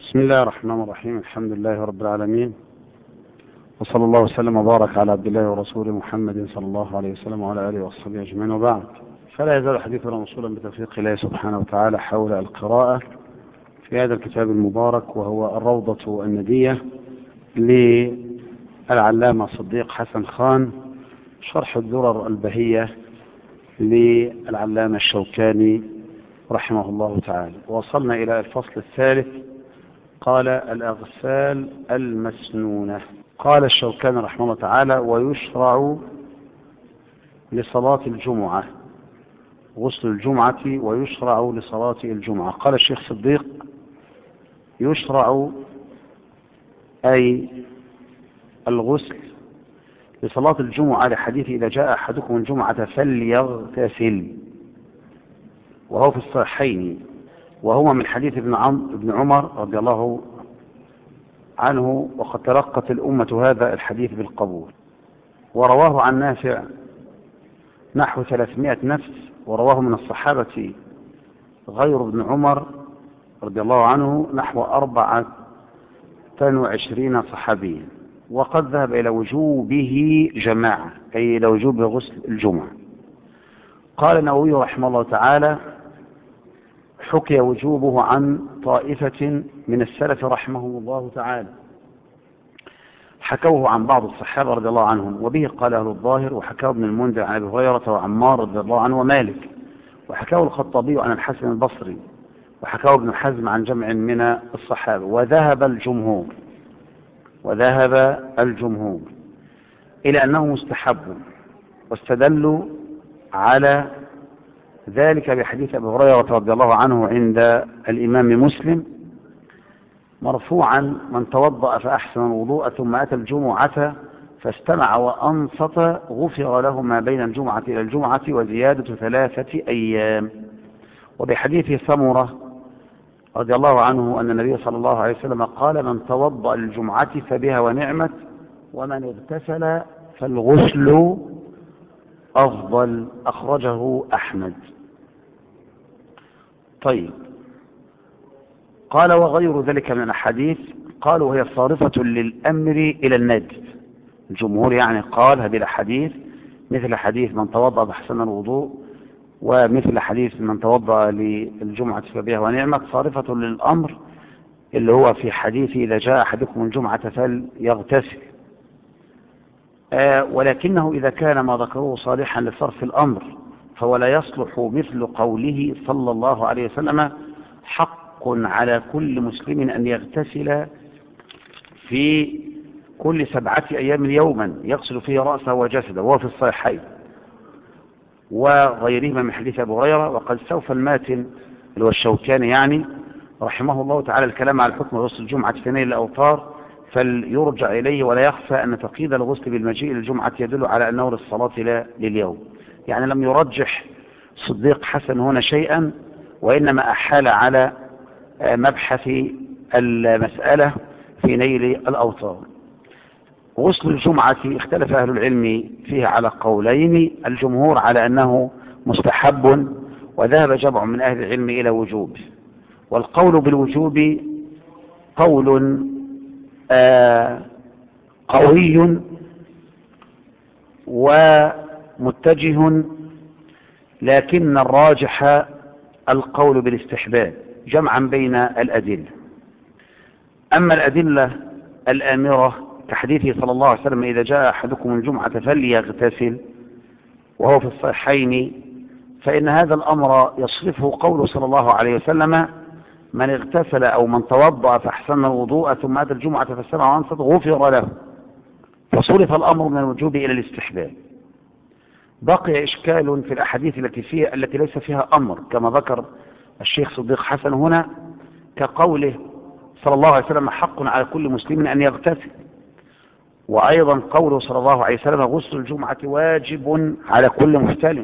بسم الله الرحمن الرحيم. الحمد لله رب العالمين، وصلى الله وسلم وبارك على عبد الله ورسوله محمد صلى الله عليه وسلم وعلى آله وصحبه أجمعين، وبعد. فلا يزال حديثنا موصولا بتوفيق الله سبحانه وتعالى حول القراءة في هذا الكتاب المبارك، وهو الروضة الندية للعلامة صديق حسن خان، شرح الدرر البهية للعلامة الشوكاني رحمه الله تعالى. وصلنا إلى الفصل الثالث، قال الأغسال المسنونة. قال الشوكاني رحمه الله تعالى: ويشرع لصلاة الجمعة غسل الجمعة، ويشرع لصلاة الجمعة. قال الشيخ صديق: يشرع أي الغسل لصلاة الجمعة لحديث إذا جاء أحدكم الجمعة فليغتسل، وهو في الصحيحين، وهو من حديث ابن عمر رضي الله عنه، وقد تلقت الأمة هذا الحديث بالقبول. ورواه عن نافع نحو 300 نفس، ورواه من الصحابة غير ابن عمر رضي الله عنه نحو 24 صحابيا. وقد ذهب إلى وجوبه جماعة، أي إلى وجوب غسل الجمعة. قال النووي رحمه الله تعالى: حكي وجوبه عن طائفة من السلف رحمهم الله تعالى، حكوه عن بعض الصحابة رضي الله عنهم، وبه قال أهل الظاهر. وحكاه ابن المنذر عن أبي هريرة وعمار رضي الله عنه ومالك، وحكاه الخطابي عن الحسن البصري، وحكاه ابن حزم عن جمع من الصحابة. وذهب الجمهور إلى أنه مستحب، واستدلوا على ذلك بحديث أبي هريرة رضي الله عنه عند الإمام مسلم مرفوعا: من توضأ فأحسن الوضوء ثم أتى الجمعة فاستمع وأنصت غفر له ما بين الجمعة إلى الجمعة وزيادة 3 أيام. وبحديث سمرة رضي الله عنه أن النبي صلى الله عليه وسلم قال: من توضأ للجمعة فبها ونعمت، ومن اغتسل فالغسل أفضل. أخرجه أحمد. طيب، قال: وغير ذلك من الحديث قالوا هي صارفة للأمر إلى الندب. الجمهور يعني قال هذه الحديث مثل حديث من توضأ فأحسن الوضوء، ومثل حديث من توضأ للجمعة فبها ونعمت، صارفة للأمر اللي هو في حديث إذا جاء أحدكم الجمعة فليغتسل. ولكنه إذا كان ما ذكروه صالحا لصرف الأمر فهو لا يصلح مثل قوله صلى الله عليه وسلم: حق على كل مسلم أن يغتسل في كل 7 أيام يوما يغسل فيه رأسه وجسده، وهو في الصحيحين وغيرهما من حديث أبي هريرة. وقد سوف الماتن اللي هو الشوكاني يعني رحمه الله تعالى الكلام على الحكم غسل الجمعة في نيل الأوطار، فليرجع إليه. ولا يخفى أن تقييد الغسل بالمجيء للجمعة يدل على أنه للصلاة لا لليوم. يعني لم يرجح صديق حسن هنا شيئا، وإنما أحال على مبحث المسألة في نيل الأوطار. غسل الجمعة اختلف أهل العلم فيه على قولين: الجمهور على أنه مستحب، وذهب جمع من أهل العلم إلى وجوبه. والقول بالوجوب قول قوي ومتجه، لكن الراجح القول بالاستحباب جمعا بين الأدلة. أما الأدلة الآمرة كحديثه صلى الله عليه وسلم: إذا جاء أحدكم الجمعة فليغتسل، وهو في الصحيحين، فإن هذا الأمر يصرفه قوله صلى الله عليه وسلم: من اغتسل أو من توضأ فأحسن الوضوء ثم أتى الجمعة فاستمع وأنصت غفر له. فصرف الأمر من الوجوب إلى الاستحباب. بقي إشكال في الأحاديث التي ليس فيها أمر، كما ذكر الشيخ صديق حسن هنا، كقوله صلى الله عليه وسلم: حق على كل مسلم أن يغتسل، وأيضا قوله صلى الله عليه وسلم: غسل الجمعة واجب على كل محتلم.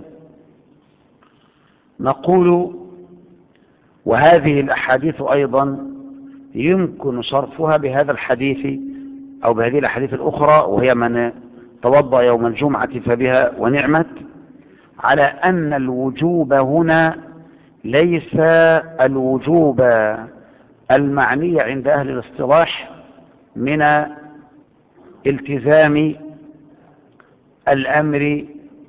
نقول: وهذه الأحاديث أيضا يمكن صرفها بهذا الحديث أو بهذه الأحاديث الأخرى، وهي من توضأ يوم الجمعة فبها ونعمت، على أن الوجوب هنا ليس الوجوب المعنية عند أهل الاصطلاح من التزام الأمر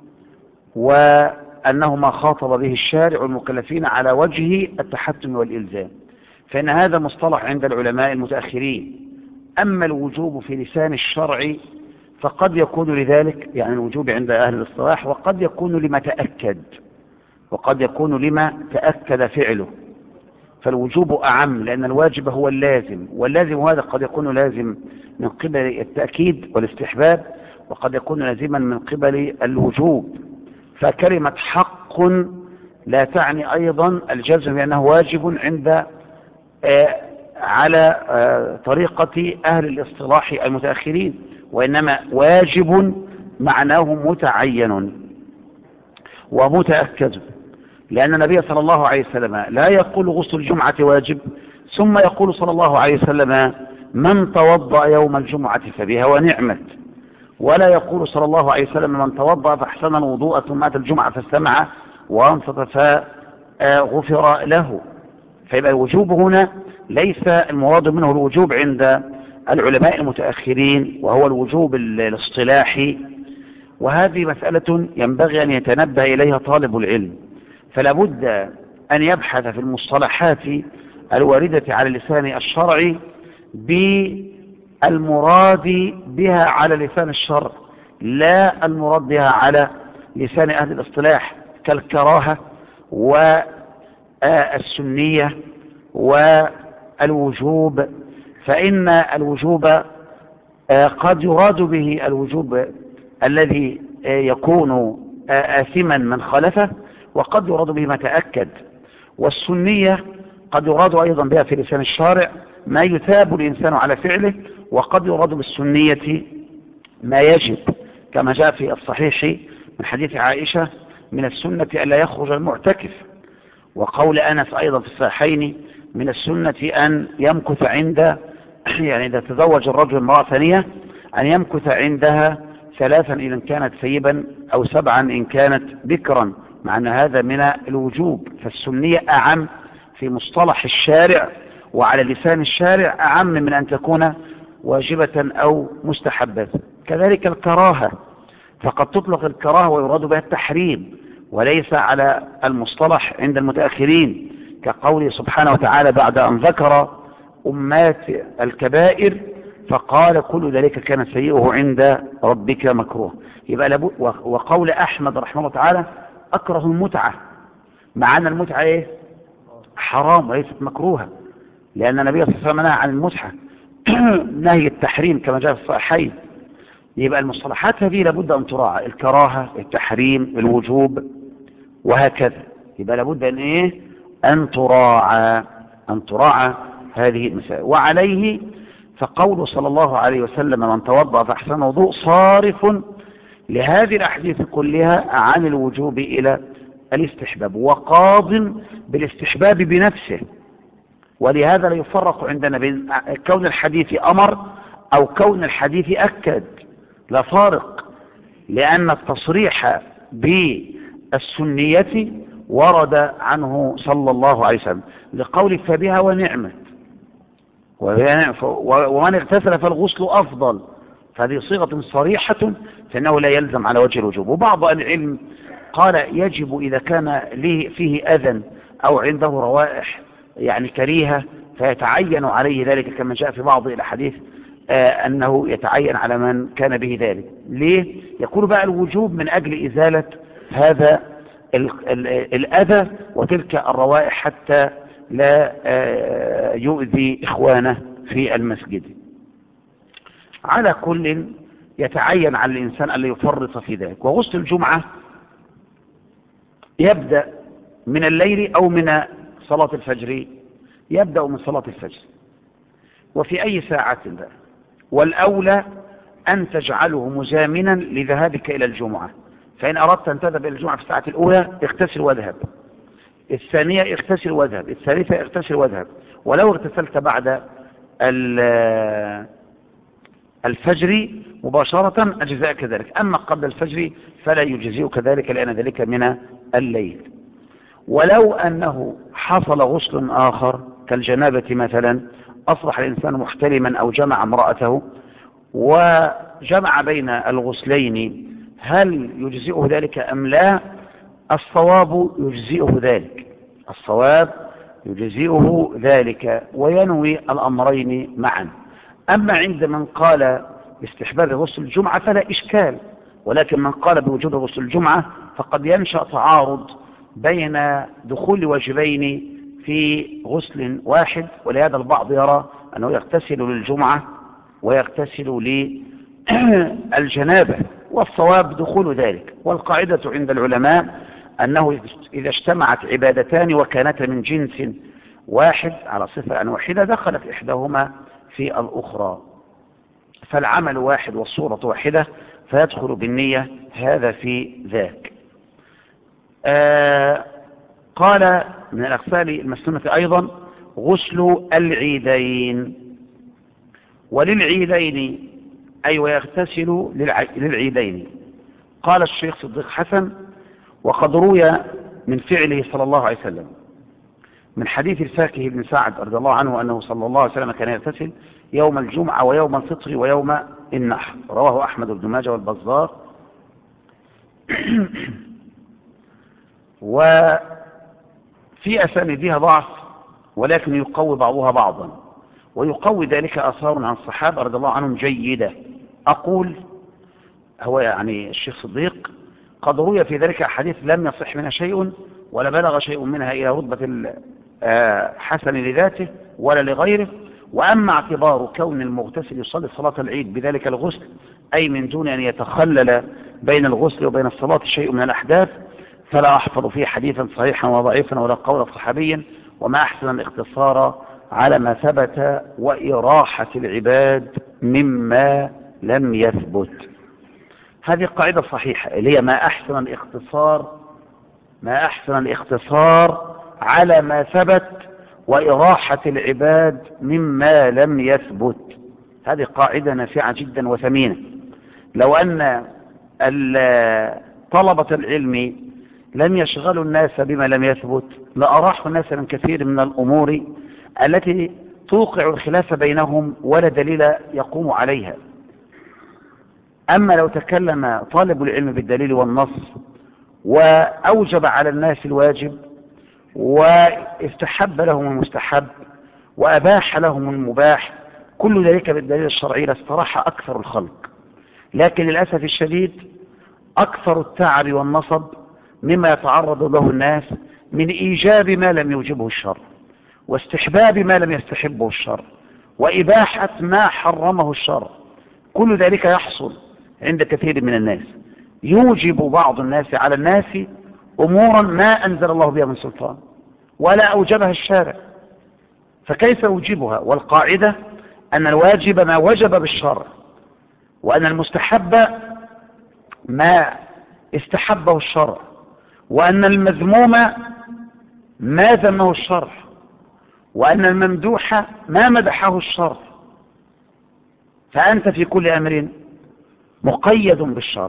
وأنه ما خاطب به الشارع المكلفين على وجه التحتم والإلزام، فإن هذا مصطلح عند العلماء المتأخرين. أما الوجوب في لسان الشرع فقد يكون لذلك، يعني الوجوب عند أهل الاصطلاح، وقد يكون لما تأكد، وقد يكون لما تأكد فعله، فالوجوب أعم، لأن الواجب هو اللازم، واللازم هذا قد يكون لازم من قبل التأكيد والاستحباب، وقد يكون لازما من قبل الوجوب. فكلمة حق لا تعني أيضا الجزم بأنه واجب عند على طريقة أهل الاصطلاح المتأخرين، وإنما واجب معناه متعين ومتأكد، لأن النبي صلى الله عليه وسلم لا يقول غسل الجمعة واجب ثم يقول صلى الله عليه وسلم من توضأ يوم الجمعة فبها ونعمت، ولا يقول صلى الله عليه وسلم من توضأ فاحسن الوضوء ثم أتى الجمعة فاستمع وأنصت فغفر له. فيبقى الوجوب هنا ليس المراد منه الوجوب عند العلماء المتأخرين، وهو الوجوب الاصطلاحي، وهذه مسألة ينبغي أن يتنبه إليها طالب العلم، فلا بد أن يبحث في المصطلحات الواردة على لسان الشرع بالمراد بها على لسان الشرع، لا المراد بها على لسان أهل الاصطلاح، كالكراهة والسنية والوجوب. فإن الوجوب قد يراد به الوجوب الذي يكون آثما من خلفه، وقد يراد به ما تأكد، والسنية قد يراد أيضا بها في لسان الشارع ما يثاب الإنسان على فعله، وقد يراد بالسنية ما يجب، كما جاء في الصحيح من حديث عائشة من السنة ألا يخرج المعتكف، وقول أنس أيضا في الصحيحين من السنة أن يمكث عند، يعني إذا تزوج الرجل امرأة ثانية أن يمكث عندها 3 إن كانت ثيبا أو 7 إن كانت بكرا، مع أن هذا من الوجوب. فالسنية أعم في مصطلح الشارع وعلى لسان الشارع أعم من أن تكون واجبة أو مستحبة. كذلك الكراهة، فقد تطلق الكراهة ويراد بها التحريم وليس على المصطلح عند المتأخرين، كقوله سبحانه وتعالى بعد أن ذكر أمات الكبائر فقال كل ذلك كان سيئه عند ربك مكروه. يبقى وقول أحمد رحمه الله تعالى أكره المتعة، مع أن المتعة إيه؟ حرام وليست مكروهة، لأن النبي صلى الله عليه وسلم نهى عن المتعة نهي التحريم كما جاء في الصحيحين. يبقى المصطلحات هذه لابد أن تراعى، الكراهة، التحريم، الوجوب، وهكذا. يبقى لابد أن إيه؟ أن تراعى هذه المسائل. وعليه فقول صلى الله عليه وسلم من توضأ فأحسن وضوء صارف لهذه الأحاديث كلها عن الوجوب إلى الاستحباب، وقاض بالاستحباب بنفسه. ولهذا لا يفرق عندنا بين كون الحديث أمر أو كون الحديث أكد، لا فارق، لأن التصريح بالسنية ورد عنه صلى الله عليه وسلم لقول فبها ونعمت، ومن اغتسل فالغسل أفضل، فهذه صيغة صريحة فإنه لا يلزم على وجه الوجوب. وبعض العلم قال يجب إذا كان فيه أذى أو عنده روائح يعني كريهة فيتعين عليه ذلك، كما جاء في بعض الأحاديث أنه يتعين على من كان به ذلك. ليه؟ يكون بقى الوجوب من أجل إزالة هذا الأذى وتلك الروائح حتى لا يؤذي إخوانه في المسجد. على كل يتعين على الإنسان أن يفرط في ذلك. وغسل الجمعة يبدأ من الليل أو من صلاة الفجر، يبدأ من صلاة الفجر وفي أي ساعة بقى، والأولى أن تجعله مزامنا لذهابك إلى الجمعة، فإن أردت أن تذهب إلى الجمعة في الساعة الأولى اغتسل واذهب، الثانية اغتسل واذهب، الثالثة اغتسل واذهب. ولو اغتسلت بعد الفجر مباشرة أجزاءك ذلك، أما قبل الفجر فلا يجزئك ذلك لأن ذلك من الليل. ولو أنه حصل غسل آخر كالجنابة مثلا، أصبح الإنسان محتلما أو جمع امرأته وجمع بين الغسلين، هل يجزئه ذلك أم لا؟ الصواب يجزئه ذلك، الصواب يجزئه ذلك وينوي الأمرين معا. أما عند من قال باستحباب غسل الجمعة فلا إشكال، ولكن من قال بوجوب غسل الجمعة فقد ينشأ تعارض بين دخول واجبين في غسل واحد، ولهذا البعض يرى أنه يغتسل للجمعة ويغتسل للجنابة، والصواب دخول ذلك. والقاعدة عند العلماء أنه إذا اجتمعت عبادتان وكانتا من جنس واحد على صفة واحدة دخلت إحداهما في الأخرى، فالعمل واحد والصورة واحدة فيدخل بالنية هذا في ذاك. قال من الأغسال المسنونة أيضا غسل العيدين، وللعيدين أي ويغتسل للعيدين. قال الشيخ صديق حسن وقد روي من فعله صلى الله عليه وسلم من حديث الفاكه بن سعد رضي الله عنه أنه صلى الله عليه وسلم كان يغتسل يوم الجمعة ويوم الفطر ويوم النحر، رواه أحمد بن ماجه والبزار. وفي أسانيدها ضعف ولكن يقوي بعضها بعضا، ويقوي ذلك آثار عن الصحابة رضي الله عنهم جيدة. أقول هو يعني الشيخ صديق قد روي في ذلك أحاديث لم يصح منها شيء ولا بلغ شيء منها إلى رتبة حسن لذاته ولا لغيره. وأما اعتبار كون المغتسل يصلي صلاة العيد بذلك الغسل أي من دون أن يتخلل بين الغسل وبين الصلاة شيء من الأحداث فلا أحفظ فيه حديثا صحيحا وضعيفا ولا قول صحابيا، وما أحسن الاختصار على ما ثبت وإراحة العباد مما لم يثبت. هذه القاعدة الصحيحة اللي هي ما أحسن الاختصار على ما ثبت وإراحة العباد مما لم يثبت. هذه قاعدة نافعة جدا وثمينة. لو أن طلبة العلم لم يشغلوا الناس بما لم يثبت لأراحوا الناس من كثير من الأمور التي توقع الخلاف بينهم ولا دليل يقوم عليها. أما لو تكلم طالب العلم بالدليل والنص وأوجب على الناس الواجب واستحب لهم المستحب وأباح لهم المباح، كل ذلك بالدليل الشرعي لاستراح أكثر الخلق. لكن للأسف الشديد أكثر التعب والنصب مما يتعرض له الناس من إيجاب ما لم يوجبه الشرع واستحباب ما لم يستحبه الشرع وإباحة ما حرمه الشرع. كل ذلك يحصل عند كثير من الناس، يوجب بعض الناس على الناس أمورا ما أنزل الله بها من سلطان ولا أوجبها الشارع، فكيف يوجبها؟ والقاعدة أن الواجب ما وجب بالشرع، وأن المستحب ما استحبه الشرع، وأن المذموم ما ذمه الشرع، وأن الممدوح ما مدحه الشرع. فأنت في كل أمر مقيد بالشرع.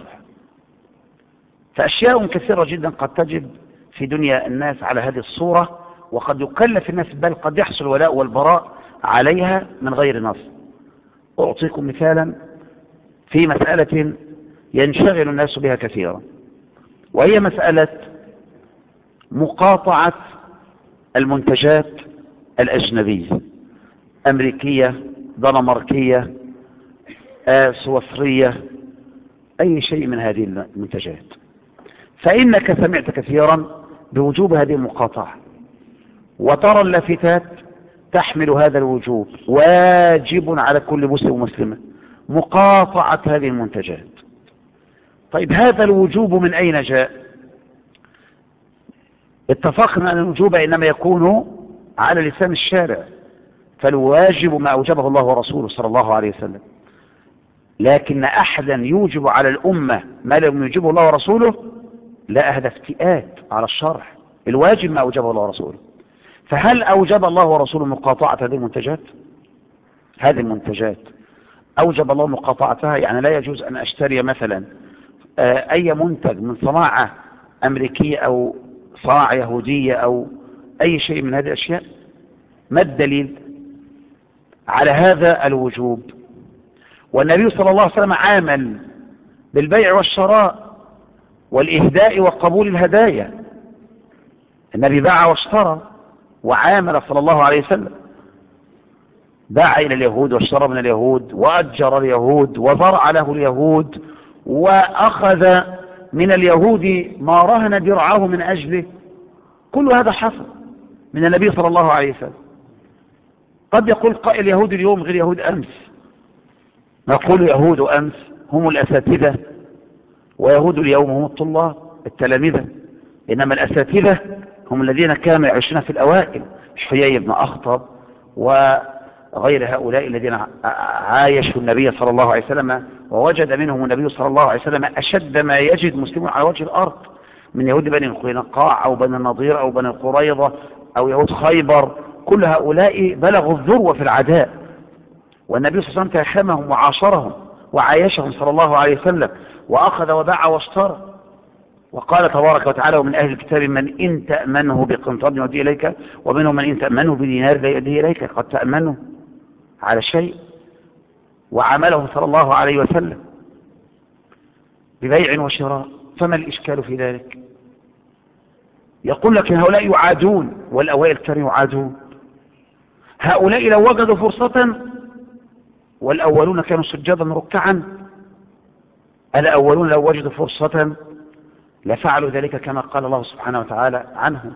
فأشياء كثيرة جدا قد تجد في دنيا الناس على هذه الصورة، وقد يكلف الناس بل قد يحصل ولاء والبراء عليها من غير نص. أعطيكم مثالا في مسألة ينشغل الناس بها كثيرا، وهي مسألة مقاطعة المنتجات الأجنبية، أمريكية، دنماركية، سويسرية، أي شيء من هذه المنتجات. فإنك سمعت كثيرا بوجوب هذه المقاطعة، وترى اللافتات تحمل هذا الوجوب، واجب على كل مسلم ومسلمة مقاطعة هذه المنتجات. طيب هذا الوجوب من أين جاء؟ اتفقنا أن الوجوب إنما يكون على لسان الشارع، فالواجب ما أوجبه الله ورسوله صلى الله عليه وسلم. لكن أحدا يوجب على الأمة ما لم يوجبه الله ورسوله، لا، هذا افتئات على الشرع. الواجب ما أوجبه الله ورسوله. فهل أوجب الله ورسوله مقاطعة هذه المنتجات؟ هذه المنتجات أوجب الله مقاطعتها، يعني لا يجوز أن أشتري مثلا أي منتج من صناعة أمريكية أو صناعة يهودية أو أي شيء من هذه الأشياء. ما الدليل على هذا الوجوب؟ والنبي صلى الله عليه وسلم عامل بالبيع والشراء والإهداء وقبول الهدايا. النبي باع واشترى وعامل صلى الله عليه وسلم، باع إلى اليهود واشترى من اليهود وأجر اليهود وزرع له اليهود وأخذ من اليهود ما رهن درعه من أجله. كل هذا حصل من النبي صلى الله عليه وسلم. قد يقول قائل يهود اليوم غير يهود أمس. نقول يهود أمس هم الأساتذة، ويهود اليوم هم الطلاب التلامذة، إنما الأساتذة هم الذين كانوا يعيشون في الأوائل، حيي بن أخطب وغير هؤلاء الذين عايشوا النبي صلى الله عليه وسلم، ووجد منهم النبي صلى الله عليه وسلم أشد ما يجد مسلمون على وجه الأرض من يهود بني القينقاع أو بني النضير أو بني القريظة أو يهود خيبر. كل هؤلاء بلغوا الذروة في العداء، والنبي صلى الله عليه وسلم ترحمهم وعاشرهم وعايشهم صلى الله عليه وسلم، وأخذ وباع واشترى. وقال تبارك وتعالى: ومن أهل الكتاب من إن تأمنه بقنطار يؤديه إليك ومنهم من إن تأمنه بدينار لا يؤديه إليك. قد تأمنه على شيء، وعمله صلى الله عليه وسلم ببيع وشراء، فما الإشكال في ذلك؟ يقول لك هؤلاء يعادون والأوائل كانوا يعادون. هؤلاء لو وجدوا فرصة، والأولون كانوا سجادا ركعا، الأولون لو وجدوا فرصة لفعلوا ذلك كما قال الله سبحانه وتعالى عنهم.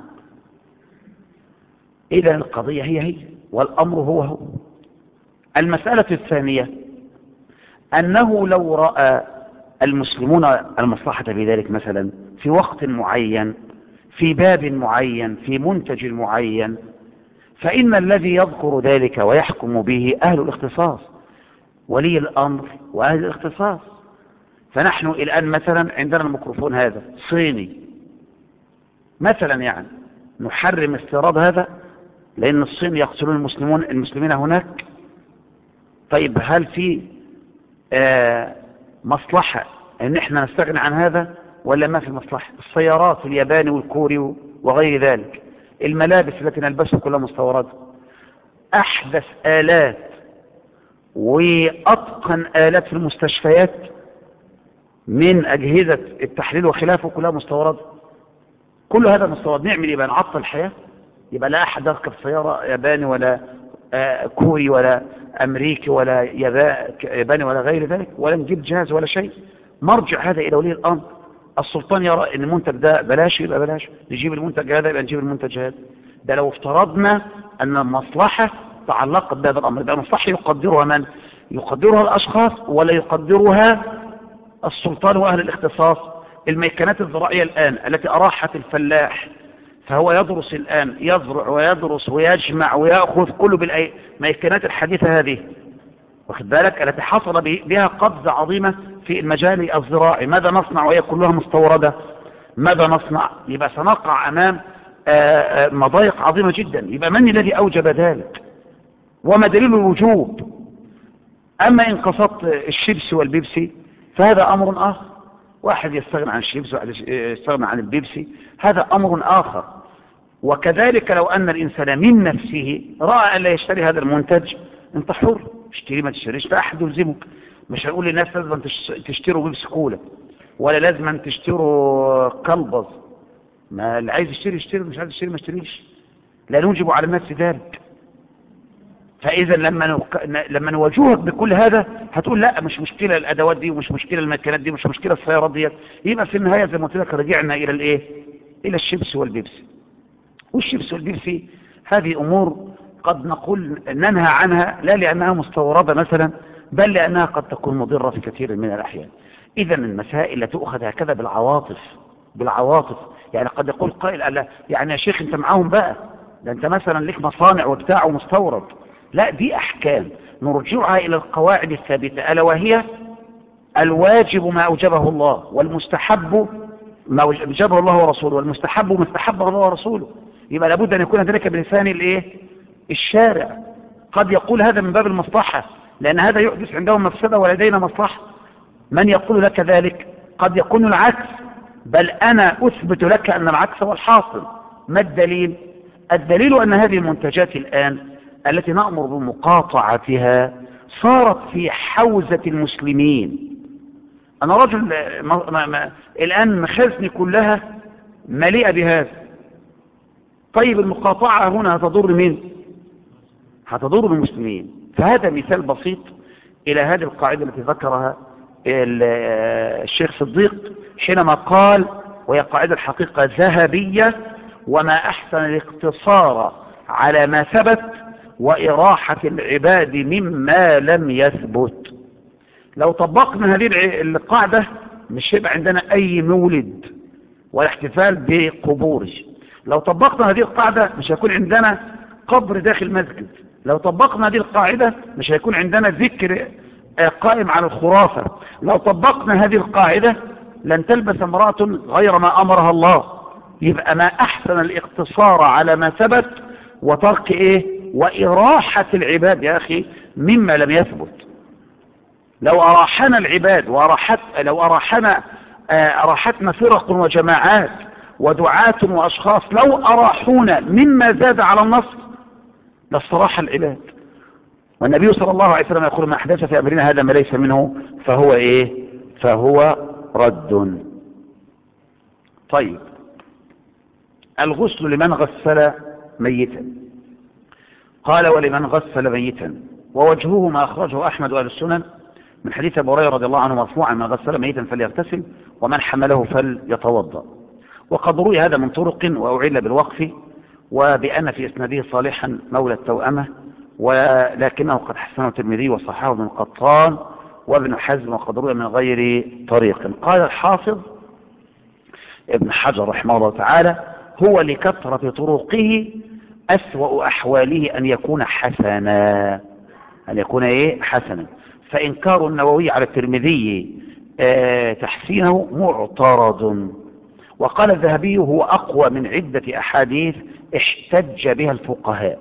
إذن القضية هي والأمر هو. المسألة الثانية أنه لو رأى المسلمون المصلحة في ذلك، مثلا في وقت معين، في باب معين، في منتج معين، فإن الذي يذكر ذلك ويحكم به أهل الاختصاص، ولي الأمر وأهل الاختصاص. فنحن الآن مثلا عندنا الميكروفون هذا صيني مثلا، يعني نحرم استيراد هذا لأن الصين يقتلون المسلمين هناك. طيب هل في مصلحة ان احنا نستغني عن هذا ولا ما في مصلحة؟ السيارات الياباني والكوري وغير ذلك، الملابس التي نلبسها كلها مستوردة، احدث آلات واتقن آلات في المستشفيات من اجهزة التحليل وخلافه كلها مستوردة. كل هذا مستورد. نعمل ايه بقى؟ نعطل الحياة؟ يبقى لا احد يركب سيارة ياباني ولا كوري ولا امريكي ولا ياباني ولا غير ذلك، ولا نجيب جهاز ولا شيء. مرجع هذا الى ولي الامر. السلطان يرى ان المنتج ده بلاش يبقى بلاش، نجيب المنتج هذا يبقى نجيب المنتج هذا. ده لو افترضنا ان المصلحة تعلقت بهذا الامر. ده المصلحة يقدرها من؟ يقدرها الاشخاص ولا يقدرها السلطان واهل الاختصاص؟ الميكانات الزراعية الان التي اراحت الفلاح، فهو يدرس الآن، يزرع ويدرس ويجمع ويأخذ كله بالميكانات الحديثة هذه، واخد بالك، التي حصل بها قفزة عظيمة في المجال الزراعي. ماذا نصنع وهي كلها مستوردة؟ ماذا نصنع؟ يبقى سنقع أمام مضايق عظيمة جدا. يبقى من الذي أوجب ذلك؟ وما دليل الوجوب؟ أما إن قصدت الشيبسي والبيبسي فهذا أمر آخر. واحد يستغنى عن الشيبسي واحد يستغنى عن البيبسي، هذا أمر آخر. وكذلك لو أن الإنسان من نفسه رأى أن لا يشتري هذا المنتج، انت حر، اشتري ما تشتريش، لا أحد يلزمك. مش هنقول للناس لازم تشتروا بيبسي كولا ولا لازم تشتروا كلبز. ما اللي عايز يشتري يشتري، مش عايز يشتري ما يشتريش، لا نوجب على الناس ذلك. فإذا لما نواجهك بكل هذا هتقول لا مش مشكلة الأدوات دي ومش مشكلة المكانات دي ومش مشكلة السيارات دي. يبقى في النهاية زي ما قلت لك رجعنا إلى الإيه؟ إلى الشيبسي والبيبسي. والشيبسي والبيبسي هذه أمور قد نقول ننهى عنها، لا لأنها مستوردة مثلا، بل لأنها قد تكون مضرة في كثير من الأحيان. إذا المسائل لا تؤخذ هكذا بالعواطف. يعني قد يقول قائل ألا يعني يا شيخ أنت معاهم بقى، ده أنت مثلا لك مصانع وبتاع ومستورد. لا، دي أحكام نرجعها إلى القواعد الثابتة، ألا وهي الواجب ما أوجبه الله، والمستحب ما أوجبه الله ورسوله، والمستحب ما استحبه الله ورسوله. يبقى لابد أن يكون ذلك بلسان الإيه؟ الشارع. قد يقول هذا من باب المصلحة لأن هذا يحدث عندهم مفسدة ولدينا مصلحة. من يقول لك ذلك؟ قد يكون العكس، بل أنا أثبت لك أن العكس هو الحاصل. ما الدليل؟ الدليل أن هذه المنتجات الآن التي نأمر بمقاطعتها صارت في حوزة المسلمين. أنا رجل الآن مخازني كلها مليئة بهذا. طيب المقاطعة هنا هتضر مين؟ هتضر المسلمين. فهذا مثال بسيط إلى هذه القاعدة التي ذكرها الشيخ صديق حينما قال، وهي قاعدة الحقيقة ذهبية: وما أحسن الاقتصار على ما ثبت وإراحة العباد مما لم يثبت. لو طبقنا هذه القاعدة مش هيبقى عندنا أي مولد ولا احتفال بقبور. لو طبقنا هذه القاعدة مش هيكون عندنا قبر داخل مسجد. لو طبقنا هذه القاعدة مش هيكون عندنا ذكر قائم على الخرافة. لو طبقنا هذه القاعدة لن تلبس امرأة غير ما أمرها الله. يبقى ما أحسن الاقتصار على ما ثبت وترك وإراحة العباد يا أخي مما لم يثبت. لو أراحنا العباد لو أراحتنا فرق وجماعات ودعاة وأشخاص، لو أراحونا مما زاد على النص لاستراح العباد. والنبي صلى الله عليه وسلم يقول: ما أحدث في أمرنا هذا ما ليس منه فهو رد. طيب، الغسل لمن غسل ميتا. قال: ولمن غسل ميتا. ووجهه ما أخرجه أحمد وأهل السنن من حديث أبي هريرة رضي الله عنه مرفوعا: من غسل ميتا فليغتسل ومن حمله فليتوضأ. وقد روي هذا من طرق وأعل بالوقف، وبأن في إسناده صالحا مولى التوأمة، ولكنه قد حسنه الترمذي وصححه ابن القطان وابن حزم، وقد روي من غير طريق. قال الحافظ ابن حجر رحمه الله تعالى: هو لكثرة طرقه أسوأ أحواله أن يكون حسنا. حسنا. فإنكار النووي على الترمذي تحسينه معترض. وقال الذهبي: هو أقوى من عدة أحاديث احتج بها الفقهاء.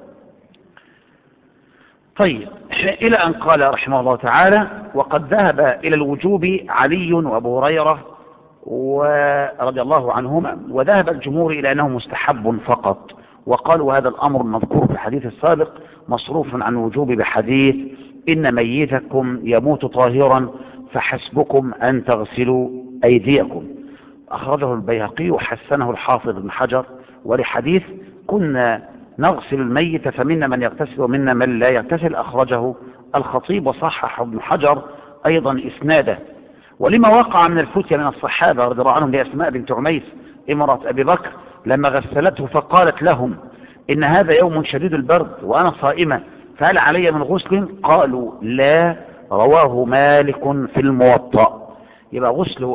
طيب، إلى أن قال رحمه الله تعالى: وقد ذهب إلى الوجوب علي وأبو هريرة ورضي الله عنهما، وذهب الجمهور إلى أنه مستحب فقط، وقالوا هذا الأمر المذكور في الحديث السابق مصروف عن الوجوب بحديث: إن ميتكم يموت طاهرا فحسبكم أن تغسلوا أيديكم. أخرجه البيهقي وحسنه الحافظ ابن حجر. ولحديث: كنا نغسل الميت فمنا من يغتسل ومنا من لا يغتسل، أخرجه الخطيب وصحح ابن حجر أيضا إسناده. ولما وقع من الفتية من الصحابة رضي الله عنهم لأسماء بنت عميس امرأة أبي بكر لما غسلته فقالت لهم: إن هذا يوم شديد البرد وأنا صائمة، فهل علي من غسل؟ قالوا: لا. رواه مالك في الموطأ. يبقى غسل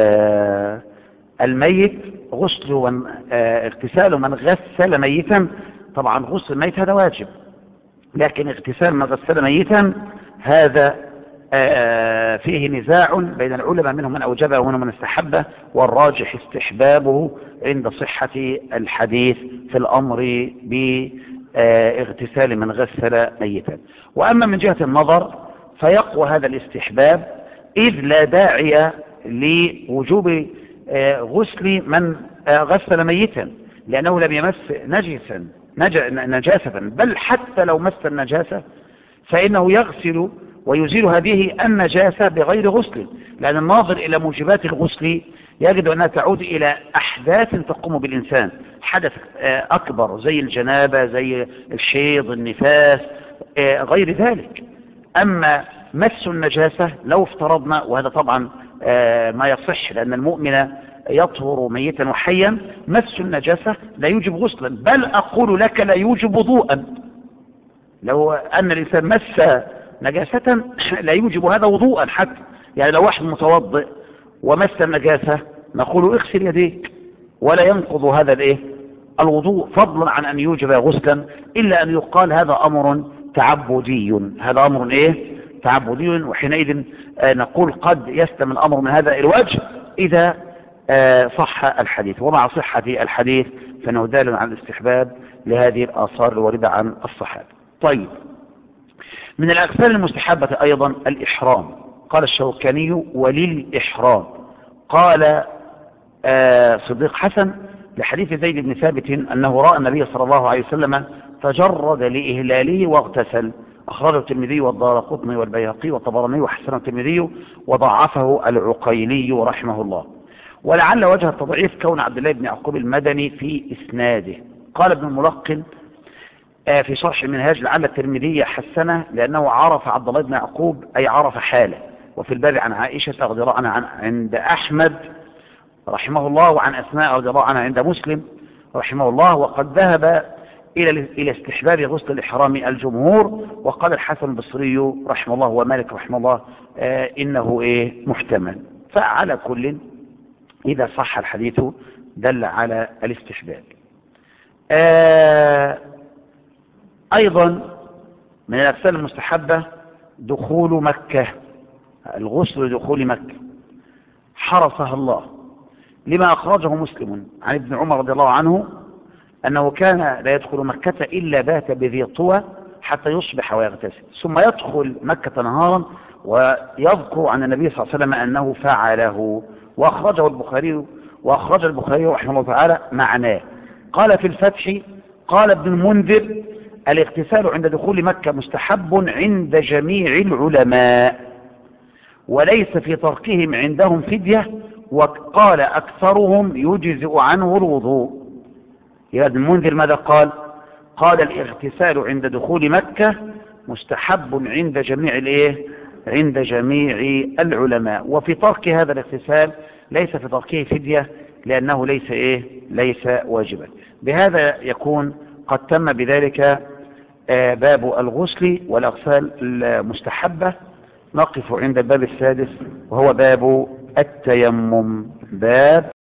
الميت اغتسال من غسل ميتا. طبعا غسل الميت هذا واجب، لكن اغتسال من غسل ميتا هذا فيه نزاع بين العلماء، منهم من أوجبه ومنهم من استحبه، والراجح استحبابه عند صحة الحديث في الأمر باغتسال من غسل ميتا. وأما من جهة النظر فيقوى هذا الاستحباب، إذ لا داعي لوجوب غسل من غسل ميتا، لأنه لم يمس نجاسة، بل حتى لو مس النجاسة فإنه يغسل ويزيل هذه النجاسة بغير غسل، لأن الناظر إلى موجبات الغسل يجد أنها تعود إلى أحداث تقوم بالإنسان، حدث أكبر زي الجنابة، زي الشيض، النفاس، غير ذلك. أما مس النجاسة لو افترضنا، وهذا طبعا ما يصح لأن المؤمن يطهر ميتا وحيا، مس النجاسة لا يوجب غسلا، بل أقول لك لا يوجب وضوءا. لو أن الإنسان مس نجاسة لا يوجب هذا وضوءا حتى. يعني لو واحد متوضئ ومس النجاسة نقول اغسل يديك، ولا ينقض هذا الوضوء، فضلا عن أن يوجب غسلا، إلا أن يقال هذا أمر تعبدي. هذا أمر تعبدي، وحينئذ نقول قد يستلم الأمر من هذا الوجه إذا صح الحديث. ومع صحة الحديث فإنه دال على الاستحباب لهذه الآثار الواردة عن الصحابة. طيب، من الأغسال المستحبة أيضا الإحرام. قال الشوكاني: وللإحرام. قال صديق حسن: لحديث زيد بن ثابت أنه رأى النبي صلى الله عليه وسلم تجرد لإهلاله واغتسل. أخرجه الترمذي والدارقطني والبيهقي والطبراني وحسنه الترمذي وضعفه العقيلي رحمه الله. ولعل وجه التضعيف كون عبد الله بن يعقوب المدني في إسناده. قال ابن الملقن في شرح المنهاج لعل الترمذي حسنه لأنه عرف عبد الله بن يعقوب أي عرف حاله. وفي الباب عن عائشة رضي الله عنها عند أحمد رحمه الله وعن أسماء رضي الله عنها عند مسلم رحمه الله. وقد ذهب إلى استحباب غسل الإحرام الجمهور. وقال الحسن البصري رحمه الله ومالك رحمه الله إنه محتمل. فعلى كل إذا صح الحديث دل على الاستحباب. أيضا من الأغسال المستحبة دخول مكة، الغسل لدخول مكة حرسها الله، لما أخرجه مسلم عن ابن عمر رضي الله عنه أنه كان لا يدخل مكة إلا بات بذي طوى حتى يصبح ويغتسل، ثم يدخل مكة نهارا ويذكر عن النبي صلى الله عليه وسلم أنه فعله. وأخرج البخاري رحمه الله تعالى معناه. قال في الفتح قال ابن المنذر الاغتسال عند دخول مكة مستحب عند جميع العلماء وليس في تركهم عندهم فدية، وقال أكثرهم يجزئ عنه الوضوء. يا ابن المنذر ماذا قال؟ قال الاغتسال عند دخول مكة مستحب عند جميع العلماء، وفي ترك هذا الاغتسال ليس في تركه فدية لأنه ليس واجبا. بهذا يكون قد تم بذلك باب الغسل والأغسال المستحبة. نقف عند الباب السادس وهو باب التيمم. باب